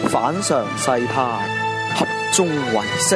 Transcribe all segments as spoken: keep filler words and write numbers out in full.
反常世態，合眾唯識。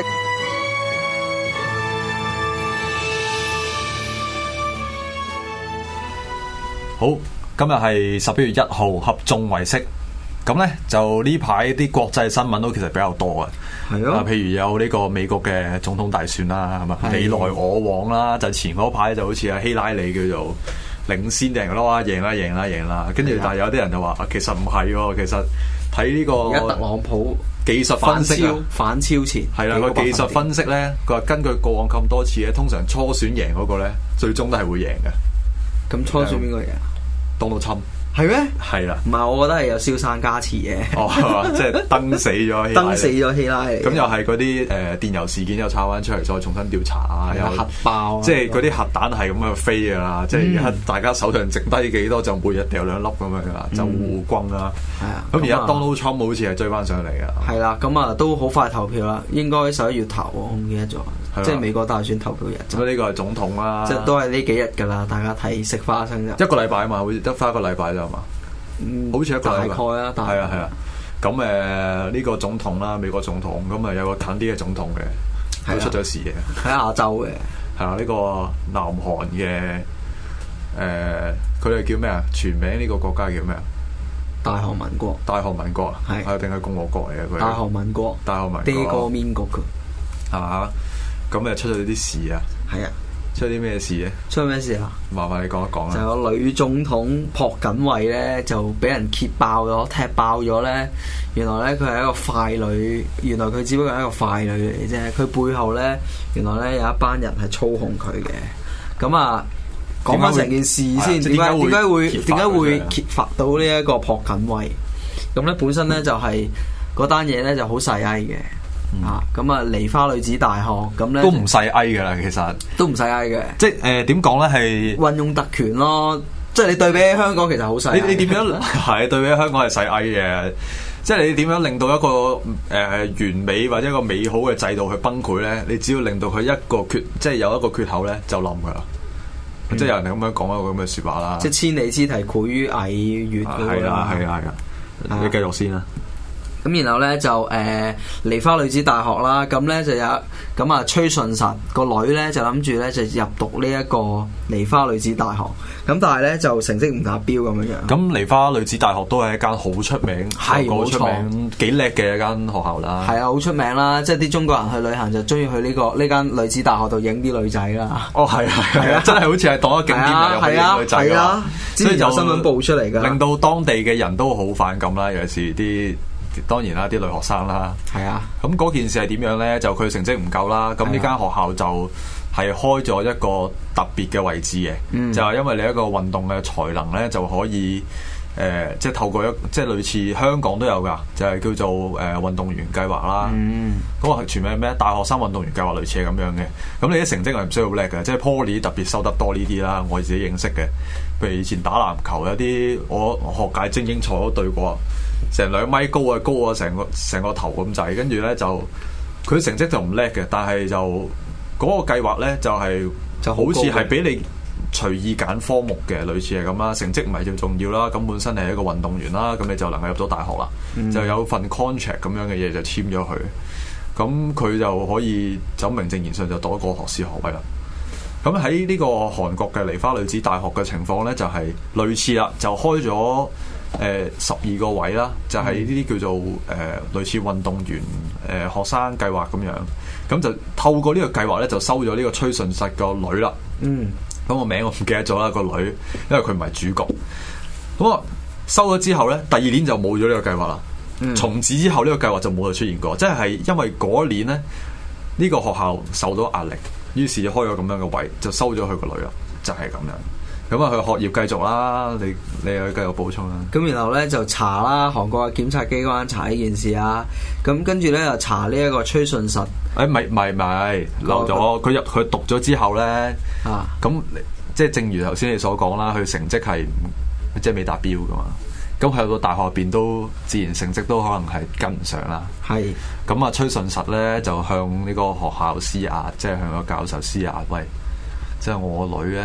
好，今日係十一月一號，合眾唯識。咁呢，就呢排啲國際新聞都其實比較多嘅， 係咯、啊， 譬如有呢個美國嘅總統大選啦，係嘛，你來我往啦，就前嗰排就好似阿希拉里叫做領先定咯，贏啦贏啦贏啦，跟住但係有啲人就話其實唔係喎，其實睇呢個而家特朗普技術分析啊， 反超前係啦，個技術分析咧，佢話根據過往咁多次咧，通常初選贏嗰個咧，最終都係會贏嘅。 咁初選邊個贏 ？Donald Trump。 係咩？ 係啦， 唔係，我覺得係有蕭山加持嘅。 哦，即係登死咗， 登死咗希拉里。 咁又係嗰啲誒電郵事件又炒翻出嚟，再重新調查啊， 有核爆， 即係嗰啲核彈係咁樣飛噶啦，即係而家大家手上剩低幾多，就每日掉兩粒咁樣噶啦，就互轟啦。係啊，咁而家 Donald Trump 好似係追翻上嚟噶。 係啦，咁啊都好快投票啦，應該十一月頭，我唔記得咗。即係美國大選投票日。 咁呢個係總統啦， 即係都係呢幾日噶啦，大家睇食花生啫。 一個禮拜啊嘛，好似得翻一個禮拜啫嘛。 嗯， 好似一個大概啦， 係啊係啊，咁誒呢個總統啦，美國總統，咁啊有個近啲嘅總統嘅，佢出咗事嘅， 喺亞洲嘅， 係啊呢個南韓嘅誒，佢哋叫咩啊？全名呢個國家叫咩啊？ 大韓民國， 大韓民國啊，係定係共和國嚟嘅佢？大韓民國， 大韓民國， 呢個面國嘅， 係嘛？咁誒出咗啲事啊，係啊。出啲咩事咧？ 出咩事啊？ 麻煩你講一講啦。 就有女總統朴槿惠咧，就俾人揭爆咗、踢爆咗咧。原來咧佢係一個傀儡，原來佢只不過係一個傀儡嚟啫。佢背後咧，原來咧有一班人係操控佢嘅。咁啊，講翻成件事先，點解點解會點解會揭發到呢一個朴槿惠？咁咧本身咧就係嗰單嘢咧就好細翳嘅。啊，咁啊，梨花女子大學咁咧， 都唔細翳噶啦，其實都唔細翳嘅， 即係誒點講咧，係運用特權咯，即係你對比起香港其實好細。 你你點樣係對比起香港係細翳嘅？即係你點樣令到一個誒、呃、完美或者一個美好嘅制度去崩潰咧？你只要令到佢一個缺，即係有一個缺口咧，就冧噶啦。嗯、即係有人係咁樣講一個咁嘅説話啦。 即係千里之堤潰於蟻穴。 係啦，係啊，係啊，你繼續先啦。 咁然後咧就誒、呃、梨花女子大學啦，咁咧就有咁啊崔順實個女咧就諗住咧就入讀呢一個梨花女子大學，咁但係咧就成績唔達標咁樣樣。咁梨花女子大學都係一間好出名， 係冇出名幾叻嘅一間學校啦。 係啊，好出名啦，即係啲中國人去旅行就中意去呢、這個呢間女子大學度影啲女仔啦。 哦，係啊，係啊，真係好似係當一景點嚟，又去影女仔啊。 所以就新聞報出嚟㗎， 令到當地嘅人都好反感啦，尤其是啲。當然啦，啲女學生啦， 係啊， 咁嗰件事係點樣呢？就佢成績唔夠啦，咁呢間學校就係開咗一個特別嘅位置嘅，嗯、就係因為你一個運動嘅才能呢，就可以誒、呃，即係透過一即係類似香港都有㗎，就係、是、叫做誒、呃、運動員計劃啦。咁個、嗯、全名係咩？大學生運動員計劃類似係咁樣嘅。咁你啲成績係唔需要好叻嘅，即係 Poly 特別收得多呢啲啦。我自己認識嘅，譬如以前打籃球有啲我學界精英賽都對過。成兩米高啊，高啊，成個成個頭咁滯，跟住咧就佢成績就唔叻嘅，但係就嗰、那個計劃咧就係、是、就好似係俾你隨意揀科目嘅，類似係咁啦。成績唔係最重要啦，咁本身係一個運動員啦，咁你就能夠入到大學啦，嗯、就有份 contract 咁樣嘅嘢就簽咗佢，咁佢就可以走名正言順就多一個學士學位啦。咁喺呢個韓國嘅梨花女子大學嘅情況咧，就係、是、類似啦，就開咗。誒十二個位啦，就係呢啲叫做誒、呃、類似運動員誒、呃、學生計劃咁樣，咁就透過呢個計劃咧，就收咗呢個崔順實個女啦。嗯，咁個名我唔記得咗啦，個女，因為佢唔係主角。咁啊收咗之後咧，第二年就冇咗呢個計劃啦。嗯、從此之後呢個計劃就冇再出現過，即係因為嗰一年咧，呢、呢個學校受到壓力，於是就開咗咁樣嘅位，就收咗佢個女啦，就係、是、咁樣。咁啊，佢學業繼續啦，你你又繼續補充啦。 咁然後咧就查啦，韓國嘅檢察機關查呢件事啊。咁跟住咧又查呢一個崔順實。 誒咪咪咪漏咗，佢入佢讀咗之後咧，啊，咁即係正如頭先你所講啦，佢成績係即係未達標噶嘛。咁去到大學入邊都自然成績都可能係跟唔上啦。係是。咁啊，崔順實咧就向呢個學校施壓，即係向個教授施壓，喂，即係我個女咧。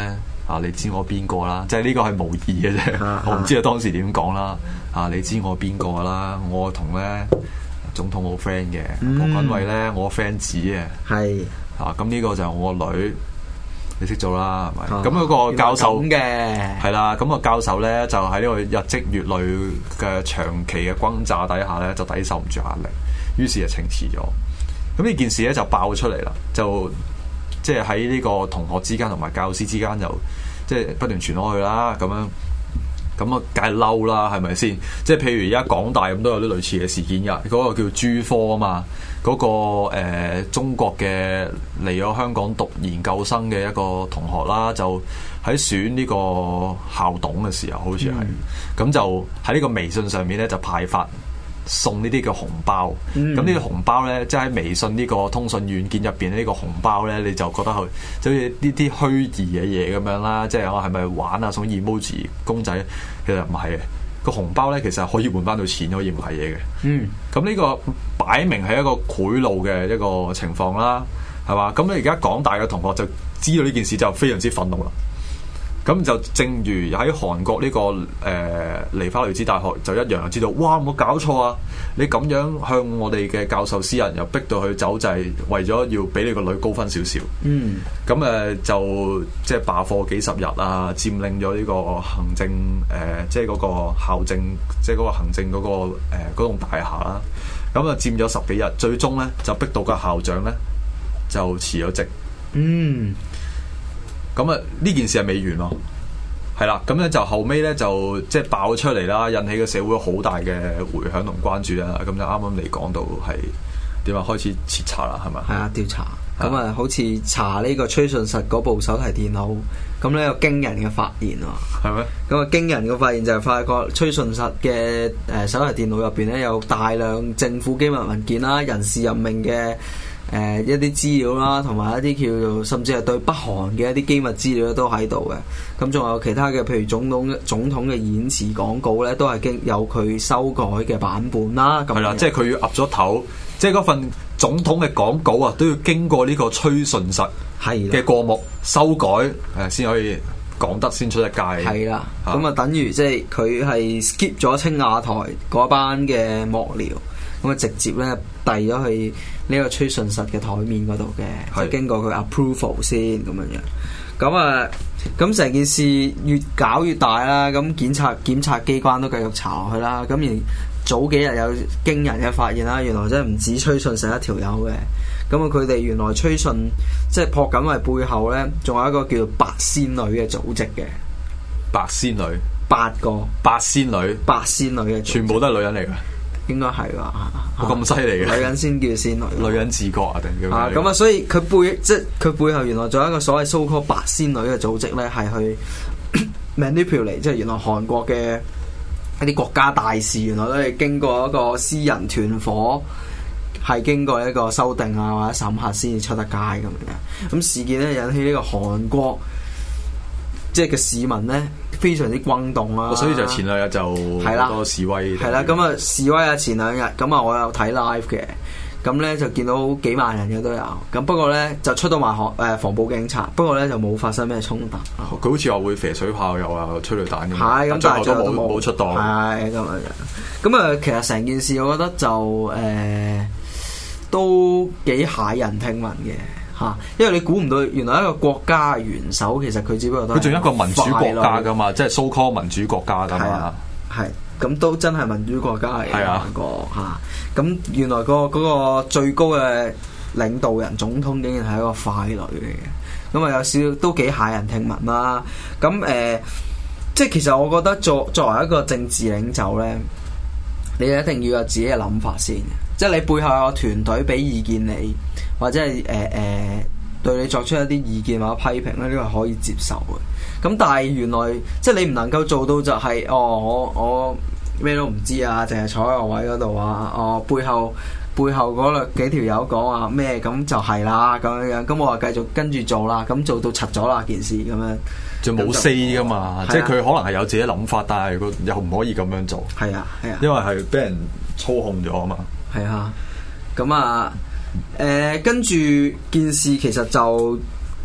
啊，你知我邊個啦？即係呢個係無意嘅啫，啊、我唔知佢當時點講啦。啊，你知我邊個啦？我同咧總統好 friend 嘅，朴槿惠咧我 friend 子嘅，係啊，咁呢個就係我個女。你識做啦，係咪？咁嗰、哦、個教授嘅係啦，咁、那個教授咧就喺呢個日積月累嘅長期嘅轟炸底下咧，就抵受唔住壓力，於是就請辭咗。咁呢件事咧就爆出嚟啦，就即係喺呢個同學之間同埋教師之間就即係不斷傳開去啦，咁樣咁啊，梗係嬲啦，係咪先？即係譬如而家港大咁都有啲類似嘅事件㗎，嗰、那個叫朱科啊嘛。嗰、那個、呃、中國嘅嚟咗香港讀研究生嘅一個同學啦，就喺選呢個校董嘅時候，好似係咁就喺呢個微信上面咧就派發送呢啲嘅紅包。咁呢啲紅包咧，即係喺微信呢個通訊軟件入邊呢個紅包咧，你就覺得佢就好似呢啲虛擬嘅嘢咁樣啦。即係我係咪玩啊？送 emoji 公仔，其實唔係嘅。個紅包咧，其實可以換翻到錢，可以買嘢嘅。嗯，咁呢個擺明係一個賄賂嘅一個情況啦，係嘛？咁你而家港大嘅同學就知道呢件事，就非常之憤怒啦。咁就正如喺韓國呢、這個誒、呃、梨花女子大學就一樣，知道哇冇搞錯啊！你咁樣向我哋嘅教授私人又逼到去走，就係為咗要俾你個女高分少少。嗯，咁誒、呃、就即係罷課幾十日啊，佔領咗呢個行政誒、呃，即係嗰個校政，即係嗰個行政嗰、那個誒嗰棟大廈啦。咁啊佔咗十幾日，最終咧就逼到個校長咧就辭咗職。嗯。咁啊，呢件事係未完咯，係啦，咁咧就後尾咧就即係爆出嚟啦，引起個社會好大嘅迴響同關注啦。咁就啱啱你講到係點啊？開始徹查啦，係咪？係啊，調查。咁啊，好似查呢個崔順實嗰部手提電腦，咁呢有驚人嘅發現喎。係咩？咁啊，驚人嘅發現就係發覺崔順實嘅誒手提電腦入邊咧有大量政府機密文件啦、人事任命嘅。誒、呃、一啲資料啦，同埋一啲叫做甚至係對北韓嘅一啲機密資料都喺度嘅。咁仲有其他嘅，譬如總統總統嘅演辭廣告咧，都係經有佢修改嘅版本啦。咁係啦，即係佢要岌咗頭，即係嗰份總統嘅廣告啊，都要經過呢個崔順實嘅過目修改誒，先可以講得先出得街。係啦，咁啊，等於即係佢係 skip 咗青瓦台嗰班嘅幕僚。咁啊，直接咧遞咗去呢個崔順實嘅台面嗰度嘅，是就經過佢 approval 先咁樣樣。咁啊，咁成件事越搞越大啦。咁檢察檢察機關都繼續查落去啦。咁而早幾日有驚人嘅發現啦，原來真係唔止崔順實一條友嘅。咁啊，佢哋原來崔順即係朴槿惠背後咧，仲有一個叫做八仙女嘅組織嘅。八仙女，八個八仙女，八仙女嘅，全部都係女人嚟㗎。應該係㗎，咁犀利嘅女人先叫仙女，女人自覺啊定叫咩？啊咁啊，所以佢背即係佢背後原來仲有一個所謂 so called 八仙女嘅組織咧，係去 manipulate，即係原來韓國嘅一啲國家大事，原來都係經過一個私人團伙，係經過一個修訂啊或者審核先至出得街咁樣。咁事件咧引起呢個韓國即係嘅市民咧。非常之轟動啦、啊，所以就前兩日就好多示威。係啦，咁啊示威啊前兩日，咁啊我有睇 live 嘅，咁咧就見到幾萬人嘅都有，咁不過咧就出到埋學誒防暴警察，不過咧就冇發生咩衝突。佢好似話會射水炮又啊催淚彈咁，係咁但係都冇冇出檔。係咁樣，咁啊其實成件事我覺得就誒、呃、都幾駭人聽聞嘅。嚇！因為你估唔到，原來一個國家嘅元首其實佢只不過都佢仲一個民主國家噶嘛，即係 so called 民主國家噶嘛。係咁都真係民主國家嚟嘅一個嚇。咁、啊、原來、嗰個嗰、嗰個最高嘅領導人總統竟然係一個傀儡嚟嘅。咁啊有少少都幾駭人聽聞啦。咁誒、呃，即係其實我覺得作作為一個政治領袖咧，你一定要有自己嘅諗法先。即係你背後有個團隊俾意見你，或者係誒誒對你作出一啲意見或者批評咧，呢個係可以接受嘅。咁但係原來即係你唔能夠做到就係、是、哦，我我咩都唔知啊，淨係坐喺個位嗰度啊，哦背後背後嗰兩幾條友講話咩咁就係啦咁樣樣，咁我話繼續跟住做啦，咁做到柒咗啦件事咁樣，就冇 say 噶嘛，即係佢可能係有自己諗法，但係佢又唔可以咁樣做。係啊係啊，因為係俾人操控咗啊嘛。係啊，咁啊，誒、呃，跟住件事其實就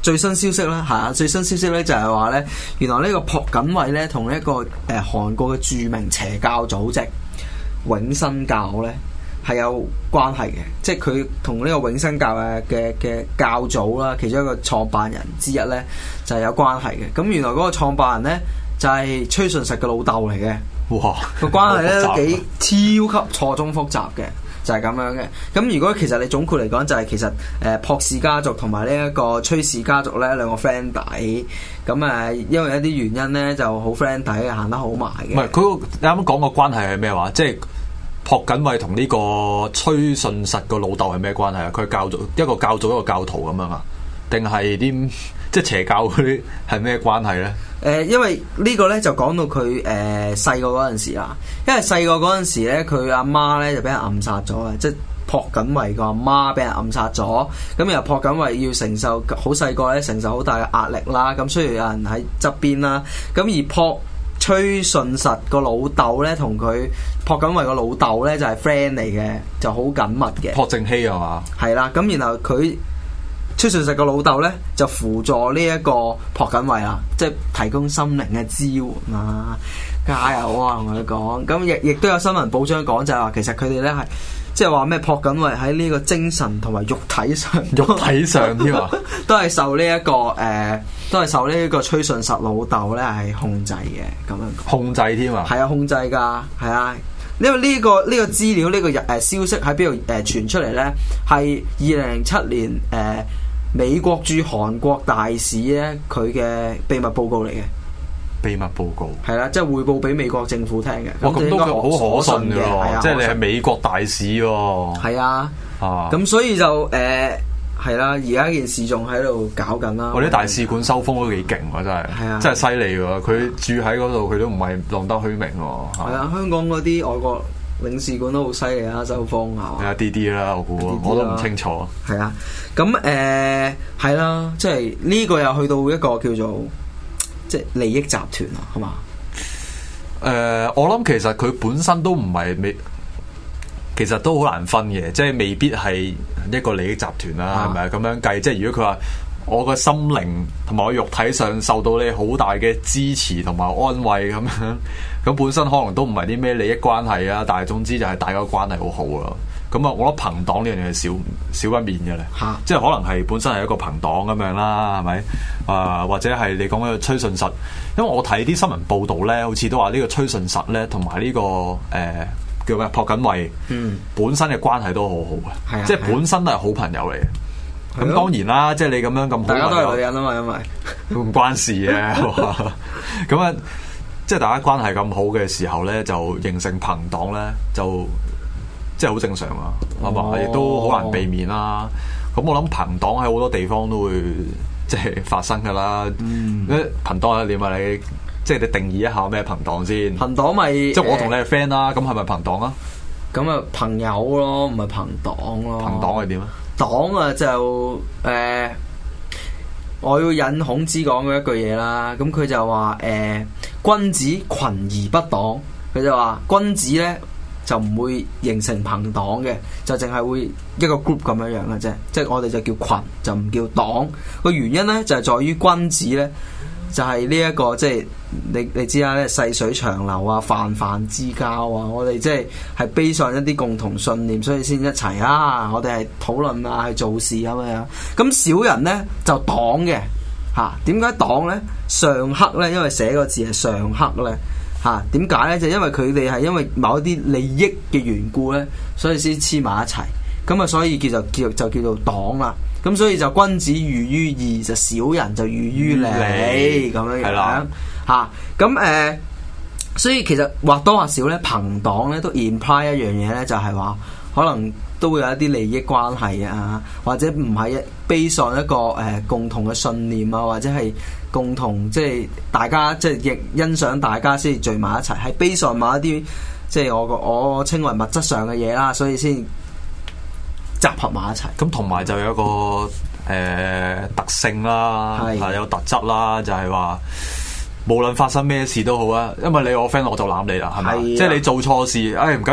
最新消息啦，係啊，最新消息咧就係話咧，原來呢個朴槿惠咧同一個誒韓國嘅著名邪教組織永生教咧係有關係嘅，即係佢同呢個永生教嘅嘅嘅教組啦，其中一個創辦人之一咧就係有關係嘅。咁原來嗰個創辦人咧就係崔順實嘅老豆嚟嘅。哇！個關係咧都幾超級錯綜複雜嘅。就係咁樣嘅，咁如果其實你總括嚟講，就係其實誒朴氏家族同埋呢一個崔氏家族咧兩個 friend 底，咁誒因為一啲原因咧就好 friend 底，行得好埋嘅。 唔係佢你啱啱講個關係係咩話？即係朴槿惠同呢個崔順實個老豆係咩關係啊？佢教族一個教祖一個教徒咁樣啊？定係啲即係邪教嗰啲係咩關係咧？ 誒、呃，因為個呢個咧就講到佢誒細個嗰陣時啦，因為細個嗰陣時咧，佢阿媽咧就俾人暗殺咗啊，即係朴槿惠個阿媽俾人暗殺咗，咁然後朴槿惠要承受好細個咧承受好大嘅壓力啦，咁需要有人喺側邊啦，咁而朴崔順實個老豆咧同佢朴槿惠個老豆咧就係 friend 嚟嘅，就好緊密嘅。 朴正熙啊嘛？係啦，咁然後佢。崔順實個老豆咧就輔助呢一個朴槿惠啦，即係提供心靈嘅支援啊，加油啊，同佢講。咁亦亦都有新聞報章講就係話，其實佢哋咧係即係話咩朴槿惠喺呢個精神同埋肉體上， 肉體上添啊， 都係受呢、這、一個誒、呃，都係受呢一個崔順實老豆咧係控制嘅咁樣。控制添啊？係啊，控制㗎，係啊。因為呢、這個呢、這個資料呢、這個誒消息喺邊度誒傳出嚟咧？係二零零七年誒、呃、美國駐韓國大使咧佢嘅秘密報告嚟嘅。 秘密報告係啦，即係匯報俾美國政府聽嘅。 哇，咁都好可信嘅喎，即係你係美國大使喎。 係啊，啊，咁所以就誒。呃係啦，而家件事仲喺度搞緊啦。 我啲大使館收風都幾勁喎，真係，係啊，真係犀利喎！佢住喺嗰度，佢都唔係浪得虛名喎。係啊，香港嗰啲外國領事館都好犀利啊，收風啊。 係啊，啲啲啦，我估我都唔清楚。 係啊，咁誒係啦，即係呢個又去到一個叫做即係利益集團啊，係嘛？ 誒、呃，我諗其實佢本身都唔係未。其實都好難分嘅，即係未必係一個利益集團啦，係咪啊？咁樣計，即係如果佢話我個心靈同埋我肉體上受到你好大嘅支持同埋安慰咁樣，咁本身可能都唔係啲咩利益關係啊，但係總之就係大家關係好好咯。咁啊，我覺得朋黨呢樣嘢係少少一面嘅咧，啊、即係可能係本身係一個朋黨咁樣啦，係咪啊？或者係你講嘅崔順實，因為我睇啲新聞報導咧，好似都話呢個崔順實咧同埋呢個誒。呃叫咩？朴槿惠，嗯，本身嘅關係都好好嘅，啊、即係本身都係好朋友嚟嘅。咁、啊、當然啦，即係你咁樣咁好，大家都係女人啊嘛，因為唔關事嘅。咁啊，即係大家關係咁好嘅時候咧，就形成朋黨咧，就即係好正常啊，係嘛、哦？亦都好難避免啦。咁我諗朋黨喺好多地方都會即係發生噶啦。嗯，朋黨係點啊？你？即係你定義一下咩朋黨先？朋黨咪即係我同你係 friend 啦，咁係咪朋黨啊？咁啊朋友咯，唔係朋黨咯。朋黨係點啊？黨啊就誒、呃，我要引孔子講嘅一句嘢啦。咁佢就話誒、呃，君子群而不黨。佢就話君子咧就唔會形成朋黨嘅，就淨係會一個 group 咁樣樣嘅啫。即係我哋就叫群，就唔叫黨。個原因咧就係、是、在於君子咧。就係呢一個即係你你知啦，咧細水長流啊，泛泛之交啊，我哋即係係背上一啲共同信念，所以先一齊啊，我哋係討論啊，去做事咁樣。咁小人咧就黨嘅嚇，點解黨咧？上克咧，因為寫個字係上克咧嚇，點解咧？就因為佢哋係因為某一啲利益嘅緣故咧，所以先黐埋一齊。咁啊，所以叫做叫就叫做黨啦。咁所以就君子喻於義，就小人就喻於利咁樣樣嚇。咁誒、呃，所以其實或多或少咧，朋黨咧都 imply 一樣嘢咧，就係話可能都會有一啲利益關係啊，或者唔係 base on一個誒、呃、共同嘅信念啊，或者係共同即係大家即係亦欣賞大家先至聚埋一齊，係 base on 某一啲即係我個我稱為物質上嘅嘢啦，所以先集合埋一齊，咁同埋就有一個誒、呃、特性啦，係的有特質啦，就係、是、話無論發生咩事都好啊，因為你我 friend 我就攬你啦，係咪？的即係你做錯事，誒唔緊要，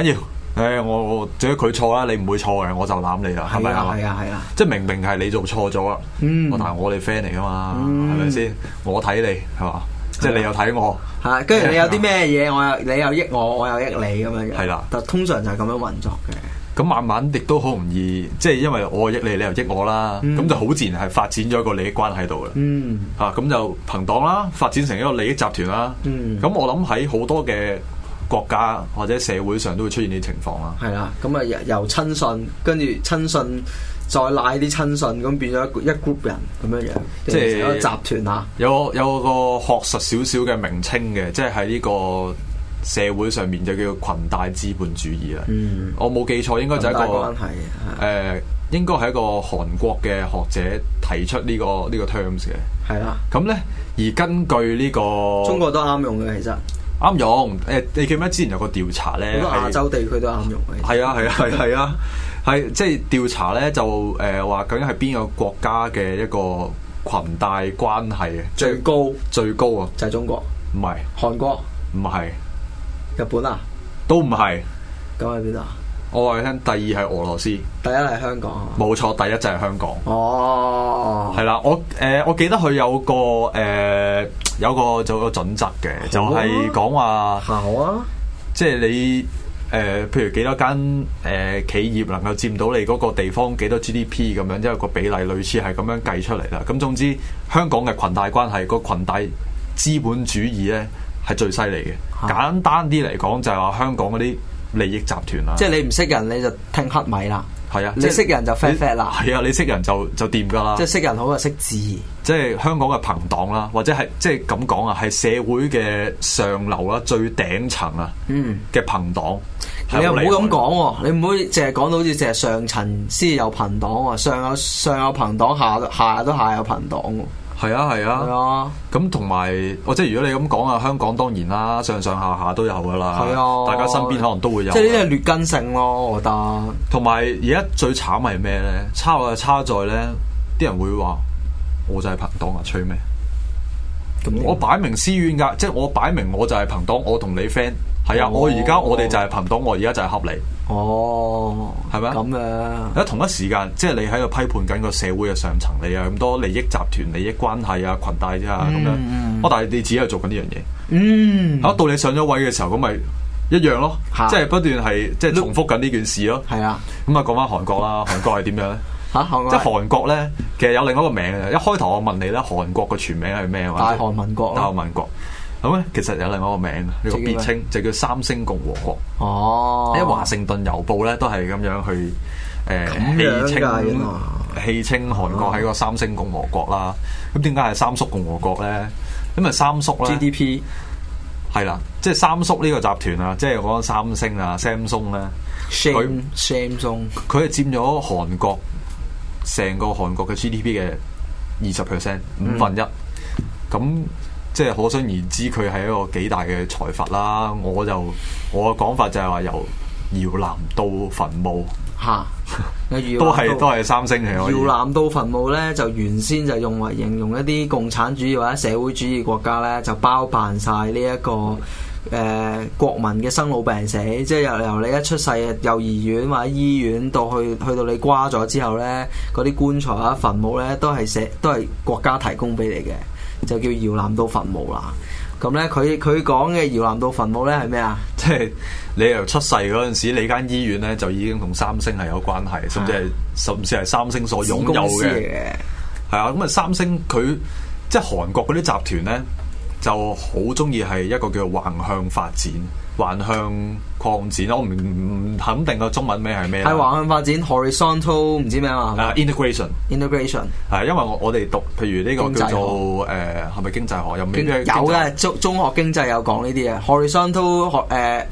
誒，我只要佢錯啦，你唔會錯嘅，我就攬你啦，係咪啊？ 係啊係啊， 即係明明係你做錯咗啦，我但係我哋 friend 嚟噶嘛，係咪先？我睇你係嘛，即係你又睇我， 係跟住你有啲咩嘢，我又你又益我，我又益你咁樣。 係啦， 但通常就係咁樣運作嘅。 咁慢慢亦都好容易，即係因為我益你，你又益我啦，咁就好自然係發展咗一個利益關係度啦。嗯，啊咁就朋黨啦，發展成一個利益集團啦。嗯，咁我諗喺好多嘅國家或者社會上都會出現呢啲情況啦。係啦，咁啊由由親信，跟住親信再拉啲親信，咁變咗一一 group 人咁樣樣，即係一個集團啊。 有有個學術少少嘅名稱嘅，即係喺呢個社會上面就叫裙帶資本主義啦。嗯，我冇記錯，應該就係一個誒、呃，應該係一個韓國嘅學者提出呢、呢個呢、呢個 terms 嘅。係啦的。咁咧，而根據呢、呢個中國都啱用嘅，其實啱用。誒，你記唔記得之前有個調查咧？ 好多亞洲地區都啱用嘅。 係啊係啊係係啊，係即係調查咧就誒話、呃、究竟係邊個國家嘅一個裙帶關係最高最高啊？ 就係中國。 唔係韓國。 唔係。 日本啊， 都唔係。 咁喺邊度？ 我話你聽，第二係俄羅斯，第一係香港。 冇錯，第一就係香港。 哦， 係啦，我誒、呃、我記得佢有個誒、呃、有個就有個準則嘅，啊、就係講話， 好啊， 即係你誒、呃，譬如幾多間誒、呃、企業能夠佔到你嗰個地方幾多 G D P 咁樣，即係個比例類似係咁樣計出嚟啦。咁總之，香港嘅裙帶關係，個裙帶資本主義咧，係最犀利嘅。啊、簡單啲嚟講，就係話香港嗰啲利益集團啦。即係你唔識人，你就聽黑米啦。 係啊， 你識人就 fat fat 啦。 係啊，你識人就就掂噶啦。 即係識人好過識字。 即係香港嘅朋黨啦，或者係即係咁講啊，係社會嘅上流啦，最頂層啊嘅朋黨。 你又唔好咁講，你唔好淨係講到好似淨係上層先有朋黨啊，上有上有朋黨，下下都下有朋黨。 係啊係啊， 係啊， 咁同埋，我即係如果你咁講啊，香港當然啦，上上下下都有噶啦，係啊，大家身邊可能都會有。 即係呢啲係劣根性咯，我覺得。 同埋而家最慘係咩咧？差就差在咧，啲人會話我就係朋黨啊，吹咩？我擺明私怨噶，即係我擺明我就係朋黨，我同你 friend。係啊，我而家我哋就係朋黨，我而家就係恰你。 哦， 係咪啊？ 咁啊！ 喺同一時間，即係你喺度批判緊個社會嘅上層，你有咁多利益集團、利益關係啊、裙帶啊咁樣。我但係你自己係做緊呢樣嘢。嗯。嚇，到你上咗位嘅時候，咁咪一樣咯。即係不斷係即係重複緊呢件事咯。係啊。咁啊，講翻韓國啦，韓國係點樣咧？嚇，韓國。即係韓國咧，其實有另外一個名嘅。一開頭我問你咧，韓國嘅全名係咩？ 大韓民國。 大韓民國。咁咧，其實有另外一個名，呢個別稱就叫三星共和國。哦，喺華盛頓郵報咧都係咁樣去誒戲稱戲稱韓國係個三星共和國啦。咁點解係三叔共和國咧？因為三叔咧 G D P 係啦，即係三叔呢個集團啊，即係講三星啊 Samsung 咧，佢 Samsung 佢係佔咗韓國成個韓國嘅 G D P 嘅二十 percent 五分一咁。即係可想而知，佢係一個幾大嘅財閥啦。我就我嘅講法就係話由搖籃到墳墓嚇，都係都係三星嘅。搖籃到墳墓咧，就原先就用為形容一啲共產主義或者社會主義國家咧，就包辦晒呢一個誒、呃、國民嘅生老病死，即係由由你一出世幼兒園或者醫院到去去到你瓜咗之後咧，嗰啲棺材啊墳墓咧都係社都係國家提供俾你嘅。就叫搖籃到墳墓啦。咁咧，佢佢講嘅搖籃到墳墓咧係咩啊？ 即係你由出世嗰陣時，你間醫院咧就已經同三星係有關係，甚至係甚至係三星所擁有嘅。係啊，咁啊，三星佢即係韓國嗰啲集團咧，就好中意係一個叫橫向發展、橫向擴展。我唔唔肯定個中文名係咩？ 係橫向發展 ，horizontal 唔知咩啊？ 啊 ，integration，integration 係因為我我哋讀，譬如呢個叫做誒係咪經濟學有咩？ 有嘅中中學經濟有講呢啲嘅 horizontal 誒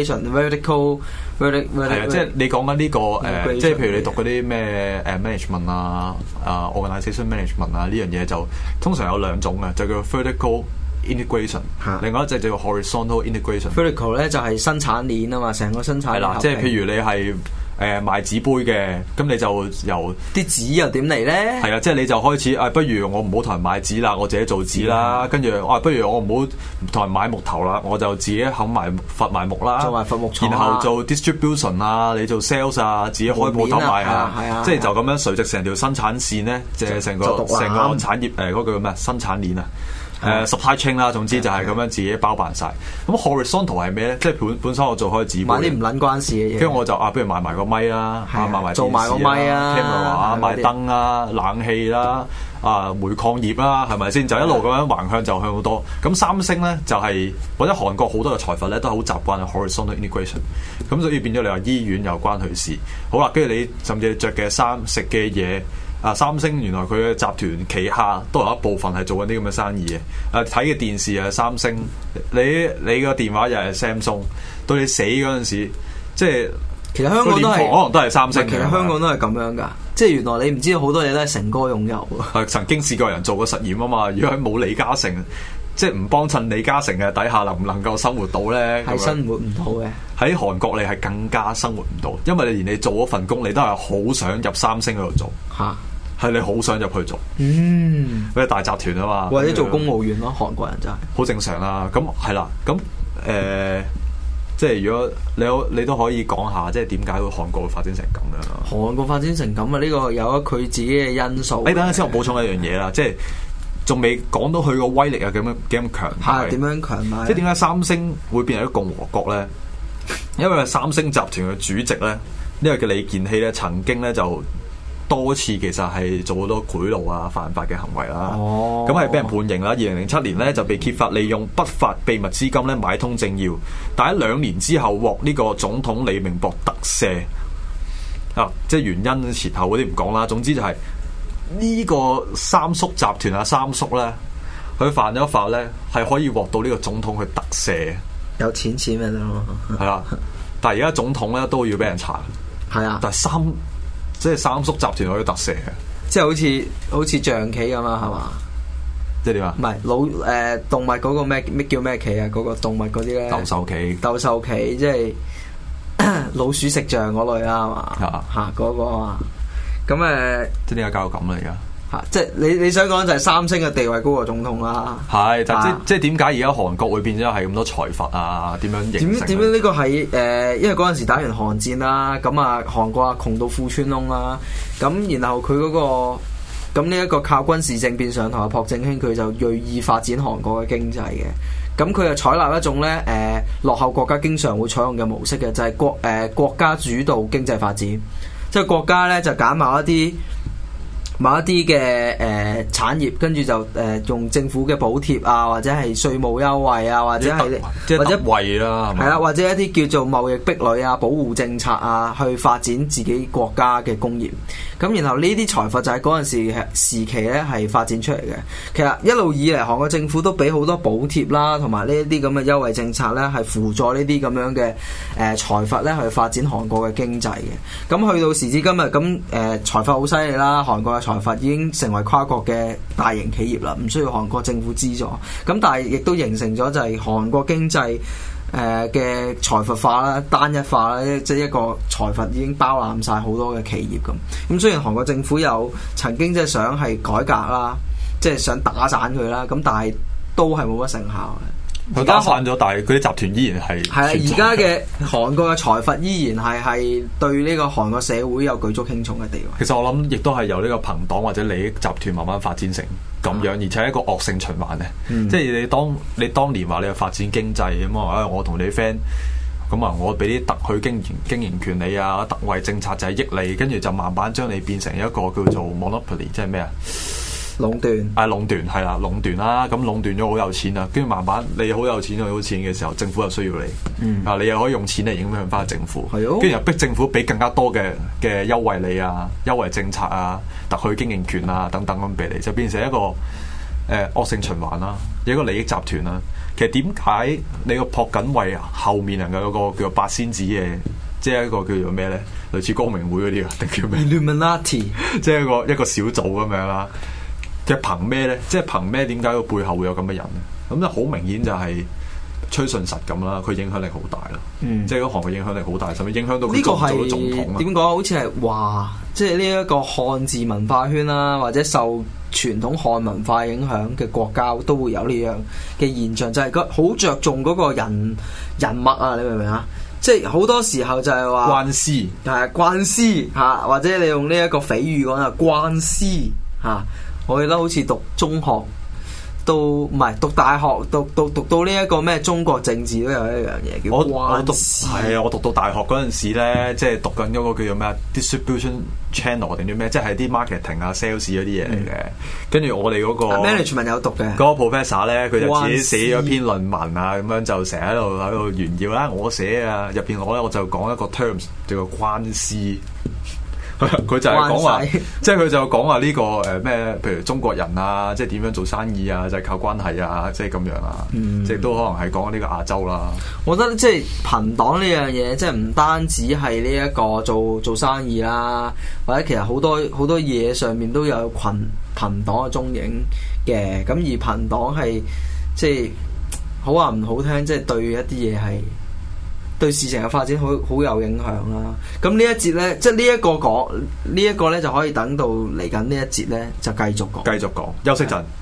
integration，vertical，vertical 係啊， 即係你講緊呢個誒，即係譬如你讀嗰啲咩誒 management 啊、啊 organisation management 啊呢樣嘢就通常有兩種嘅，就叫 vertical integration，另外一隻叫 horizontal integration。 vertical 咧就係生產鏈啊嘛，成個生產鏈。 係啦，即係譬如你係誒賣紙杯嘅，咁你就由啲紙又點嚟咧？ 係啊，即係你就開始啊，不如我唔好同人買紙啦，我自己做紙啦。跟住我話不如我唔好同人買木頭啦，我就自己肯埋伐埋木啦， 做埋伐木廠， 然後做 distribution 啊，你做 sales 啊，自己開鋪頭賣啊，即係就咁樣垂直成條生產線咧，即係成個成個產業誒嗰個咩生產鏈啊。誒、uh, supply chain 啦，總之就係咁樣自己包辦晒。咁 horizontal 係咩咧？即係本本身我做開紙杯， 買啲唔撚關事嘅嘢。 跟住我就啊，不如買埋個咪啦，啊買埋做埋個咪啊 camera 買燈啊，冷氣啦，啊煤礦業啦，係咪先？就一路咁樣橫向就向好多。咁三星咧就係、是、或者韓國好多嘅財閥咧都係好習慣 horizontal integration。咁所以變咗你話醫院又關佢事。好啦，跟住你甚至着嘅衫、食嘅嘢。啊！三星原來佢嘅集團旗下都有一部分係做緊啲咁嘅生意嘅。啊，睇嘅電視係三星，你你個電話又係 Samsung， 到你死嗰陣時，即係其實香港都係可能都係三星。 其實香港都係咁樣㗎，即係原來你唔知道好多嘢都係成哥擁有㗎。 曾經試過人做過實驗啊嘛，如果喺冇李嘉誠，即係唔幫襯李嘉誠嘅底下，能唔能夠生活到咧？ 係生活唔到嘅。喺韓國你係更加生活唔到，因為你連你做嗰份工，你都係好想入三星嗰度做嚇。係你好想入去做，嗯，嗰啲大集團啊嘛， 或者做公務員咯，韓國人就係好正常啦。咁係啦，咁誒、呃，即係如果你有你都可以講下，即係點解會韓國會發展成咁樣啊？ 韓國發展成咁啊，呢、這個有咗佢自己嘅因素。 你等陣先，我補充一樣嘢啦，即係仲未講到佢個威力啊，幾咁幾咁強大？ 係點樣強大？ 即係點解三星會變成一個共和國咧？因為三星集團嘅主席咧，呢個叫李健熙咧，曾經咧就。多次其實係做好多賄賂啊、犯法嘅行為啦，咁係俾人判刑啦。二零零七年咧就被揭發利用不法秘密資金咧買通政要，但喺兩年之後獲呢個總統李明博特赦啊，即係原因前後嗰啲唔講啦。總之就係呢個三叔集團啊，三叔咧佢犯咗法咧係可以獲到呢個總統去特赦， 有錢錢咪得咯， 係啦。但係而家總統咧都要俾人查，係啊，但係三。即係三叔集團可以特赦嘅， 即係好似好似象棋咁啊，係嘛？ 即係點啊？ 唔係老誒、呃、動物嗰個咩咩叫咩棋啊？嗰、嗰個動物嗰啲咧鬥獸棋， 鬥獸棋即係老鼠食象嗰類啦，係嘛？嚇嚇嗰個啊，咁誒， 即係點解搞到咁啊？而家？ 嚇！即係你你想講就係三星嘅地位高過總統啦。 係，但即即係點解而家韓國會變咗係咁多財閥啊？點樣形成？ 點點樣呢個係誒、呃？因為嗰陣時打完韓戰啦，咁啊韓國啊窮到褲穿窿啦，咁然後佢嗰、嗰個咁呢一個靠軍事政變上台嘅朴正熙，佢就鋭意發展韓國嘅經濟嘅。咁佢就採納一種咧誒、呃、落後國家經常會採用嘅模式嘅，就係、是、國誒、呃、國家主導經濟發展，即係國家咧就揀某一啲。某一啲嘅誒產業，跟住就誒、呃、用政府嘅補貼啊，或者係稅務優惠啊，或者係或者惠啦，係啦， 或者一啲叫做貿易壁壘啊、保護政策啊，去發展自己國家嘅工業。咁然後呢啲財閥就喺嗰陣時時期咧係發展出嚟嘅。其實一路以嚟，韓國政府都俾好多補貼啦，同埋呢一啲咁嘅優惠政策咧，係輔助呢啲咁樣嘅誒財閥咧去發展韓國嘅經濟嘅。咁去到時至今日，咁誒、呃、財閥好犀利啦，韓國嘅財閥已經成為跨國嘅大型企業啦，唔需要韓國政府資助。咁但係亦都形成咗就係韓國經濟誒嘅財閥化啦、單一化啦，即係一個財閥已經包攬晒好多嘅企業咁。咁雖然韓國政府有曾經即係想係改革啦，即係想打散佢啦，咁但係都係冇乜成效嘅。 佢打散咗，但係佢啲集團依然係係啊！而家嘅韓國嘅財閥依然係係對呢個韓國社會有舉足輕重嘅地位。 其實我諗亦都係由呢個朋黨或者利益集團慢慢發展成咁樣，而且係一個惡性循環嘅。嗯、即係你當你當年話你去發展經濟咁啊，我同你 friend 咁啊，我俾啲特許經營經營權你啊，特惠政策就係益你，跟住就慢慢將你變成一個叫做 monopoly， 即係咩啊？ 壟斷， 啊壟斷係啦，壟斷啦，咁壟斷咗好有錢啊，跟住慢慢你好有錢好有錢嘅時候，政府又需要你，嗯、啊你又可以用錢嚟影響翻政府，跟住、哦、又逼政府俾更加多嘅嘅優惠你啊，優惠政策啊，特許經營權啊等等咁俾你，就變成一個誒、呃、惡性循環啦，一個利益集團啦。其實點解你個朴槿惠後面能夠有個叫做八仙子嘅，即係一個叫做咩咧？類似光明會嗰啲啊，定叫咩 Illuminati 即係一個一個小組咁樣啦。其實憑咩咧？即係憑咩？點解個背後會有咁嘅人咧？咁就好明顯就係崔順實咁啦，佢影響力好大咯。嗯、即係嗰行嘅影響力好大，甚至影響到佢做唔做到總統啊？ 點講？好似係話，即係呢一個漢字文化圈啦，或者受傳統漢文化影響嘅國家都會有呢樣嘅現象，就係個好着重嗰個人人物啊！你明唔明啊？即係好多時候就係話關師係關師嚇，或者你用呢一個比喻講啊，關師嚇。我記得好似讀中學。都唔係讀大學，讀讀讀到呢一個咩中國政治都有一樣嘢叫關師。 係啊，我讀到大學嗰陣時咧，即係讀緊嗰個叫做咩 distribution channel 定啲咩，即係啲 marketing 啊 sales 嗰啲嘢嚟嘅。跟住、嗯、我哋嗰、嗰個 management 有讀嘅嗰個 professor 咧，佢就自己寫咗篇論文啊，咁樣就成日喺度喺度炫耀啦。我寫啊，入邊我咧我就講一個 terms 叫做關師。佢就係講話，即係佢就講話呢個誒咩，譬如中國人啊，即係點樣做生意啊，就係、是、靠關係啊，即係咁樣啊，嗯、即係都可能係講呢個亞洲啦。 我覺得即係朋黨呢樣嘢，即係唔單止係呢一個做做生意啦，或者其實好多好多嘢上面都有群朋黨嘅蹤影嘅。咁而朋黨係即係好話唔好聽，即係對一啲嘢係。對事情嘅發展好好有影響啦。咁呢一節呢，即係呢一個講呢一個呢，就可以等到嚟緊呢一節呢，就繼續講。 繼續講，休息陣。